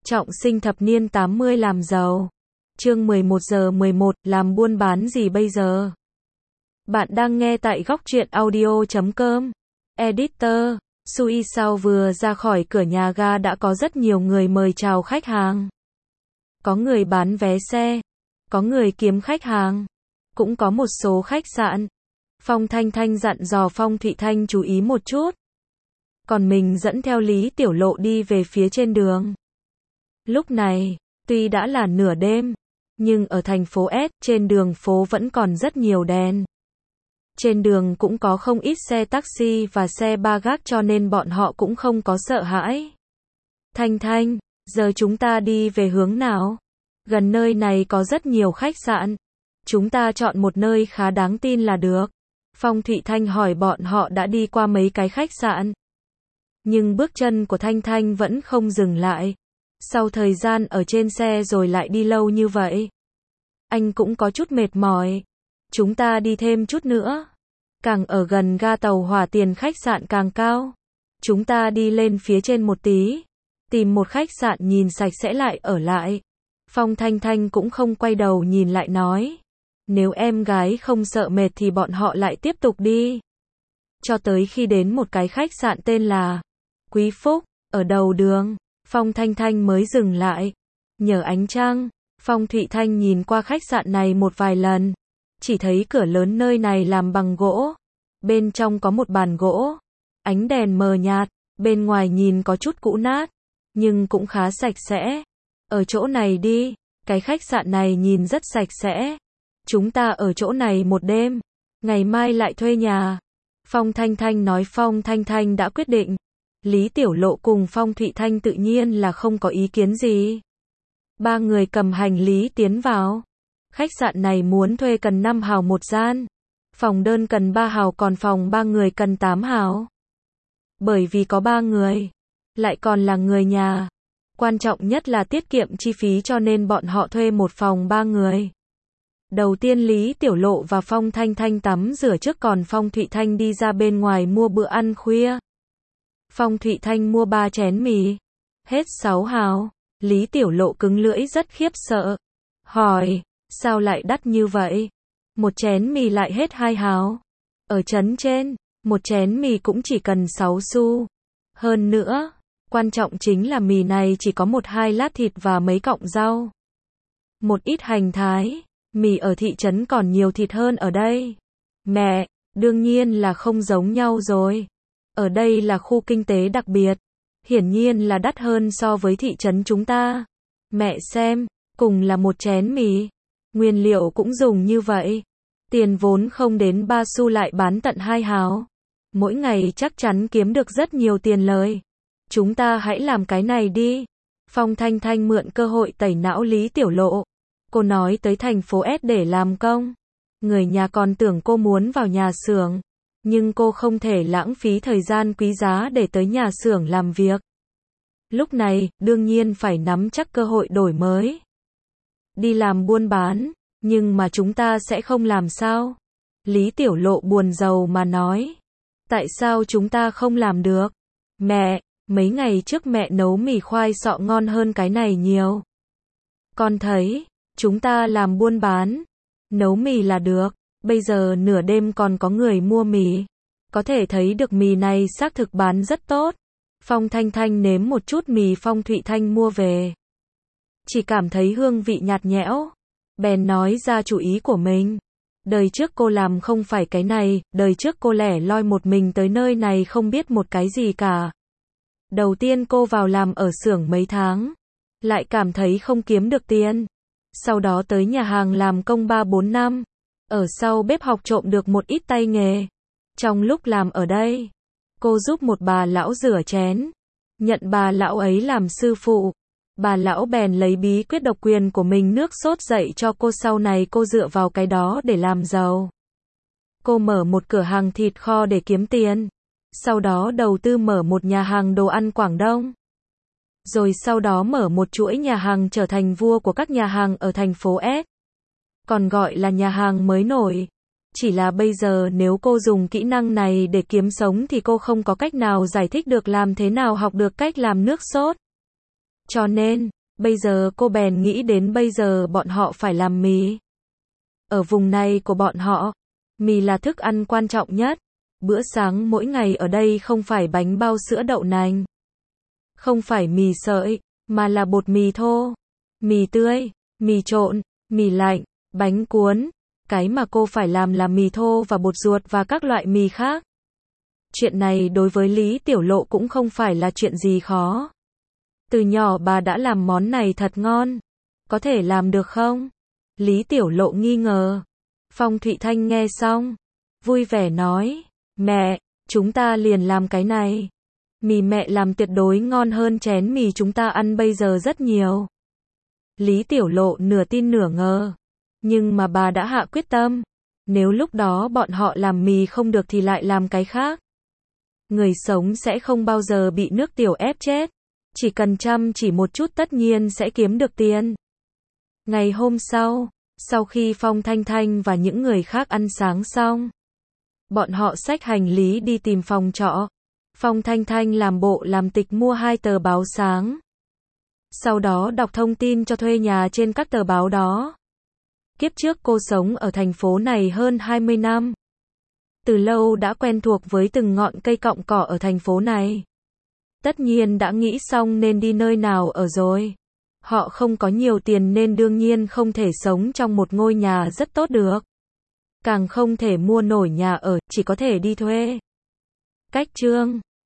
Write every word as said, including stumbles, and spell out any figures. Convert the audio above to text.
Trọng sinh thập niên tám mươi làm giàu. Chương mười một giờ mười một, làm buôn bán gì bây giờ? Bạn đang nghe tại góc truyện audio chấm com. Editor, Sui Sao vừa ra khỏi cửa nhà ga đã có rất nhiều người mời chào khách hàng. Có người bán vé xe, có người kiếm khách hàng, cũng có một số khách sạn. Phong Thanh Thanh dặn dò Phong Thụy Thanh chú ý một chút. Còn mình dẫn theo Lý Tiểu Lộ đi về phía trên đường. Lúc này, tuy đã là nửa đêm, nhưng ở thành phố S, trên đường phố vẫn còn rất nhiều đèn. Trên đường cũng có không ít xe taxi và xe ba gác cho nên bọn họ cũng không có sợ hãi. Thanh Thanh, giờ chúng ta đi về hướng nào? Gần nơi này có rất nhiều khách sạn. Chúng ta chọn một nơi khá đáng tin là được. Phong Thụy Thanh hỏi bọn họ đã đi qua mấy cái khách sạn. Nhưng bước chân của Thanh Thanh vẫn không dừng lại. Sau thời gian ở trên xe rồi lại đi lâu như vậy, anh cũng có chút mệt mỏi. Chúng ta đi thêm chút nữa. Càng ở gần ga tàu hỏa tiền khách sạn càng cao. Chúng ta đi lên phía trên một tí, tìm một khách sạn nhìn sạch sẽ lại ở lại. Phong Thanh Thanh cũng không quay đầu nhìn lại nói. Nếu em gái không sợ mệt thì bọn họ lại tiếp tục đi. Cho tới khi đến một cái khách sạn tên là Quý Phúc, ở đầu đường. Phong Thanh Thanh mới dừng lại. Nhờ ánh trăng, Phong Thụy Thanh nhìn qua khách sạn này một vài lần. Chỉ thấy cửa lớn nơi này làm bằng gỗ. Bên trong có một bàn gỗ. Ánh đèn mờ nhạt. Bên ngoài nhìn có chút cũ nát, nhưng cũng khá sạch sẽ. Ở chỗ này đi. Cái khách sạn này nhìn rất sạch sẽ. Chúng ta ở chỗ này một đêm. Ngày mai lại thuê nhà. Phong Thanh Thanh nói. Phong Thanh Thanh đã quyết định. Lý Tiểu Lộ cùng Phong Thụy Thanh tự nhiên là không có ý kiến gì. Ba người cầm hành lý tiến vào. Khách sạn này muốn thuê cần năm hào một gian. Phòng đơn cần ba hào còn phòng ba người cần tám hào. Bởi vì có ba người, lại còn là người nhà. Quan trọng nhất là tiết kiệm chi phí cho nên bọn họ thuê một phòng ba người. Đầu tiên Lý Tiểu Lộ và Phong Thanh Thanh tắm rửa trước còn Phong Thụy Thanh đi ra bên ngoài mua bữa ăn khuya. Phong Thụy Thanh mua ba chén mì. Hết sáu hào. Lý Tiểu Lộ cứng lưỡi rất khiếp sợ. Hỏi, sao lại đắt như vậy? Một chén mì lại hết hai hào. Ở trấn trên, một chén mì cũng chỉ cần sáu xu. Hơn nữa, quan trọng chính là mì này chỉ có một hai lát thịt và mấy cọng rau. Một ít hành thái. Mì ở thị trấn còn nhiều thịt hơn ở đây. Mẹ, đương nhiên là không giống nhau rồi. Ở đây là khu kinh tế đặc biệt. Hiển nhiên là đắt hơn so với thị trấn chúng ta. Mẹ xem, cùng là một chén mì. Nguyên liệu cũng dùng như vậy. Tiền vốn không đến ba xu lại bán tận hai hào. Mỗi ngày chắc chắn kiếm được rất nhiều tiền lời. Chúng ta hãy làm cái này đi. Phong Thanh Thanh mượn cơ hội tẩy não Lý Tiểu Lộ. Cô nói tới thành phố S để làm công. Người nhà còn tưởng cô muốn vào nhà xưởng. Nhưng cô không thể lãng phí thời gian quý giá để tới nhà xưởng làm việc. Lúc này, đương nhiên phải nắm chắc cơ hội đổi mới. Đi làm buôn bán, nhưng mà chúng ta sẽ không làm sao? Lý Tiểu Lộ buồn rầu mà nói. Tại sao chúng ta không làm được? Mẹ, mấy ngày trước mẹ nấu mì khoai sọ ngon hơn cái này nhiều. Con thấy, chúng ta làm buôn bán, nấu mì là được. Bây giờ nửa đêm còn có người mua mì. Có thể thấy được mì này xác thực bán rất tốt. Phong Thanh Thanh nếm một chút mì Phong Thụy Thanh mua về. Chỉ cảm thấy hương vị nhạt nhẽo. Bèn nói ra chủ ý của mình. Đời trước cô làm không phải cái này. Đời trước cô lẻ loi một mình tới nơi này không biết một cái gì cả. Đầu tiên cô vào làm ở xưởng mấy tháng. Lại cảm thấy không kiếm được tiền. Sau đó tới nhà hàng làm công ba bốn năm. Ở sau bếp học trộm được một ít tay nghề. Trong lúc làm ở đây, cô giúp một bà lão rửa chén. Nhận bà lão ấy làm sư phụ. Bà lão bèn lấy bí quyết độc quyền của mình nước sốt dạy cho cô, sau này cô dựa vào cái đó để làm giàu. Cô mở một cửa hàng thịt kho để kiếm tiền. Sau đó đầu tư mở một nhà hàng đồ ăn Quảng Đông. Rồi sau đó mở một chuỗi nhà hàng trở thành vua của các nhà hàng ở thành phố S. Còn gọi là nhà hàng mới nổi. Chỉ là bây giờ nếu cô dùng kỹ năng này để kiếm sống thì cô không có cách nào giải thích được làm thế nào học được cách làm nước sốt. Cho nên, Bây giờ cô bèn nghĩ đến bây giờ bọn họ phải làm mì. Ở vùng này của bọn họ, mì là thức ăn quan trọng nhất. Bữa sáng mỗi ngày ở đây không phải bánh bao sữa đậu nành, không phải mì sợi, mà là bột mì thô, mì tươi, mì trộn, mì lạnh, bánh cuốn. Cái mà cô phải làm là mì thô và bột ruột và các loại mì khác. Chuyện này đối với Lý Tiểu Lộ cũng không phải là chuyện gì khó. Từ nhỏ bà đã làm món này thật ngon. Có thể làm được không? Lý Tiểu Lộ nghi ngờ. Phong Thụy Thanh nghe xong, vui vẻ nói, mẹ, chúng ta liền làm cái này. Mì mẹ làm tuyệt đối ngon hơn chén mì chúng ta ăn bây giờ rất nhiều. Lý Tiểu Lộ nửa tin nửa ngờ. Nhưng mà bà đã hạ quyết tâm. Nếu lúc đó bọn họ làm mì không được thì lại làm cái khác. Người sống sẽ không bao giờ bị nước tiểu ép chết. Chỉ cần chăm chỉ một chút tất nhiên sẽ kiếm được tiền. Ngày hôm sau, sau khi Phong Thanh Thanh và những người khác ăn sáng xong, bọn họ xách hành lý đi tìm phòng trọ. Phong Thanh Thanh làm bộ làm tịch mua hai tờ báo sáng. Sau đó đọc thông tin cho thuê nhà trên các tờ báo đó. Kiếp trước cô sống ở thành phố này hơn hai mươi năm. Từ lâu đã quen thuộc với từng ngọn cây cọng cỏ ở thành phố này. Tất nhiên đã nghĩ xong nên đi nơi nào ở rồi. Họ không có nhiều tiền nên đương nhiên không thể sống trong một ngôi nhà rất tốt được. Càng không thể mua nổi nhà ở, chỉ có thể đi thuê. Cách chương